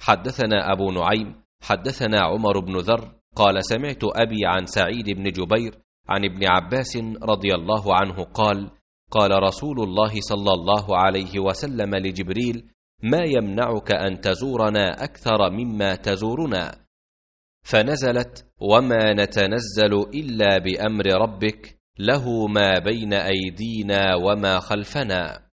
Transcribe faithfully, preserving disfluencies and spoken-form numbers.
حدثنا أبو نعيم حدثنا عمر بن ذر قال سمعت أبي عن سعيد بن جبير عن ابن عباس رضي الله عنه قال قال رسول الله صلى الله عليه وسلم لجبريل ما يمنعك أن تزورنا أكثر مما تزورنا؟ فنزلت وما نتنزل إلا بأمر ربك له ما بين أيدينا وما خلفنا.